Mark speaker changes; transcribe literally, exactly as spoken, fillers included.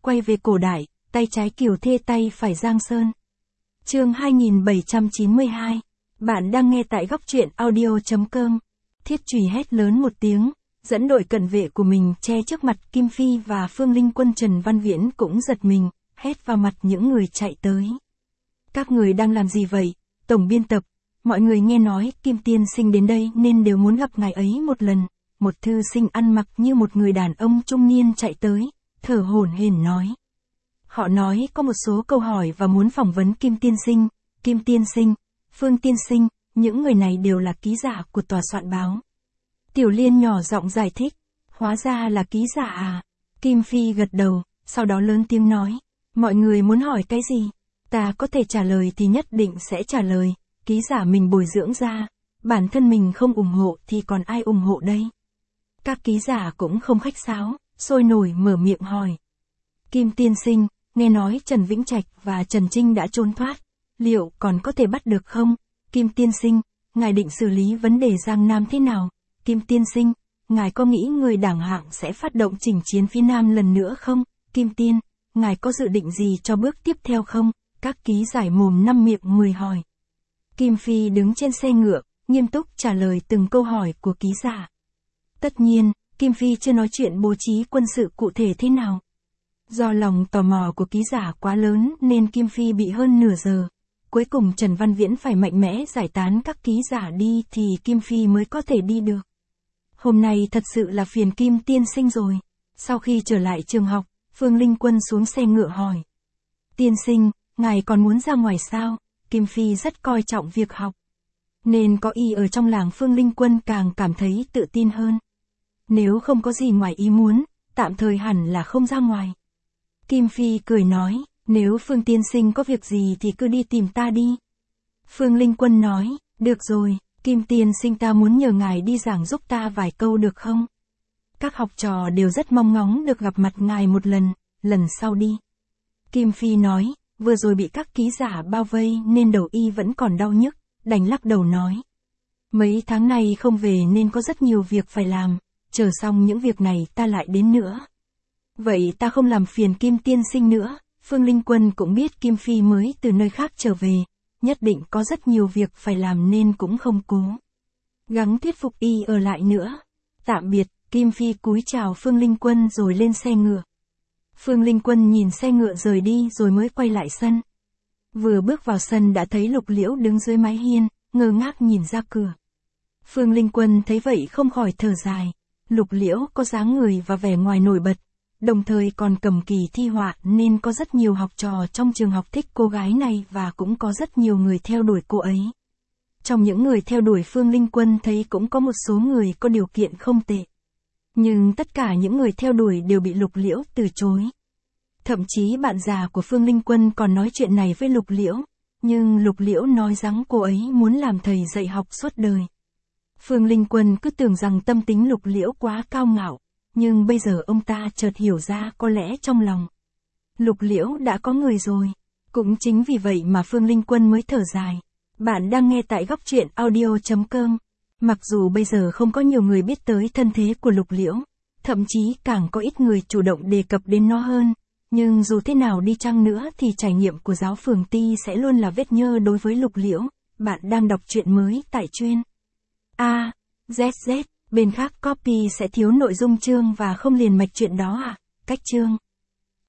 Speaker 1: quay về cổ đại, tay trái Kiều Thê tay phải Giang Sơn. Chương hai nghìn bảy trăm chín mươi hai. Bạn đang nghe tại góc truyện audio chấm com. Thiết Chùy hét lớn một tiếng, dẫn đội cận vệ của mình che trước mặt Kim Phi và Phương Linh Quân. Trần Văn Viễn cũng giật mình, hét vào mặt những người chạy tới. Các người đang làm gì vậy? Tổng biên tập, mọi người nghe nói Kim tiên sinh đến đây nên đều muốn gặp ngài ấy một lần. Một thư sinh ăn mặc như một người đàn ông trung niên chạy tới, thở hổn hển nói. Họ nói có một số câu hỏi và muốn phỏng vấn Kim tiên sinh, Kim tiên sinh, Phương tiên sinh, những người này đều là ký giả của tòa soạn báo. Tiểu Liên nhỏ giọng giải thích, hóa ra là ký giả à? Kim Phi gật đầu, sau đó lớn tiếng nói, mọi người muốn hỏi cái gì? Ta có thể trả lời thì nhất định sẽ trả lời, ký giả mình bồi dưỡng ra, bản thân mình không ủng hộ thì còn ai ủng hộ đây? Các ký giả cũng không khách sáo, sôi nổi mở miệng hỏi. Kim tiên sinh, nghe nói Trần Vĩnh Trạch và Trần Trinh đã trốn thoát, liệu còn có thể bắt được không? Kim tiên sinh, ngài định xử lý vấn đề Giang Nam thế nào? Kim tiên sinh, ngài có nghĩ người đảng hạng sẽ phát động chỉnh chiến phía Nam lần nữa không? Kim tiên, ngài có dự định gì cho bước tiếp theo không? Các ký giải mồm năm miệng người hỏi. Kim Phi đứng trên xe ngựa, nghiêm túc trả lời từng câu hỏi của ký giả. Tất nhiên, Kim Phi chưa nói chuyện bố trí quân sự cụ thể thế nào. Do lòng tò mò của ký giả quá lớn nên Kim Phi bị hơn nửa giờ. Cuối cùng Trần Văn Viễn phải mạnh mẽ giải tán các ký giả đi thì Kim Phi mới có thể đi được. Hôm nay thật sự là phiền Kim tiên sinh rồi. Sau khi trở lại trường học, Phương Linh Quân xuống xe ngựa hỏi. Tiên sinh, ngài còn muốn ra ngoài sao? Kim Phi rất coi trọng việc học. Nên có y ở trong làng. Phương Linh Quân càng cảm thấy tự tin hơn. Nếu không có gì ngoài ý muốn, tạm thời hẳn là không ra ngoài. Kim Phi cười nói, nếu Phương tiên sinh có việc gì thì cứ đi tìm ta đi. Phương Linh Quân nói, được rồi, Kim tiên sinh ta muốn nhờ ngài đi giảng giúp ta vài câu được không? Các học trò đều rất mong ngóng được gặp mặt ngài một lần, lần sau đi. Kim Phi nói, vừa rồi bị các ký giả bao vây nên đầu y vẫn còn đau nhức, đành lắc đầu nói. Mấy tháng này không về nên có rất nhiều việc phải làm, chờ xong những việc này ta lại đến nữa. Vậy ta không làm phiền Kim tiên sinh nữa. Phương Linh Quân cũng biết Kim Phi mới từ nơi khác trở về, nhất định có rất nhiều việc phải làm nên cũng không cố gắng thuyết phục y ở lại nữa. Tạm biệt, Kim Phi cúi chào Phương Linh Quân rồi lên xe ngựa. Phương Linh Quân nhìn xe ngựa rời đi rồi mới quay lại sân. Vừa bước vào sân đã thấy Lục Liễu đứng dưới mái hiên, ngơ ngác nhìn ra cửa. Phương Linh Quân thấy vậy không khỏi thở dài. Lục Liễu có dáng người và vẻ ngoài nổi bật, đồng thời còn cầm kỳ thi họa nên có rất nhiều học trò trong trường học thích cô gái này và cũng có rất nhiều người theo đuổi cô ấy. Trong những người theo đuổi Phương Linh Quân thấy cũng có một số người có điều kiện không tệ. Nhưng tất cả những người theo đuổi đều bị Lục Liễu từ chối. Thậm chí bạn già của Phương Linh Quân còn nói chuyện này với Lục Liễu, nhưng Lục Liễu nói rằng cô ấy muốn làm thầy dạy học suốt đời. Phương Linh Quân cứ tưởng rằng tâm tính Lục Liễu quá cao ngạo, nhưng bây giờ ông ta chợt hiểu ra có lẽ trong lòng Lục Liễu đã có người rồi. Cũng chính vì vậy mà Phương Linh Quân mới thở dài. Bạn đang nghe tại góc truyện audio chấm com. Mặc dù bây giờ không có nhiều người biết tới thân thế của Lục Liễu, thậm chí càng có ít người chủ động đề cập đến nó hơn, nhưng dù thế nào đi chăng nữa thì trải nghiệm của giáo phường Ti sẽ luôn là vết nhơ đối với Lục Liễu. Bạn đang đọc truyện mới tại chuyên A Z Z, bên khác copy sẽ thiếu nội dung chương và không liền mạch chuyện đó à? Cách chương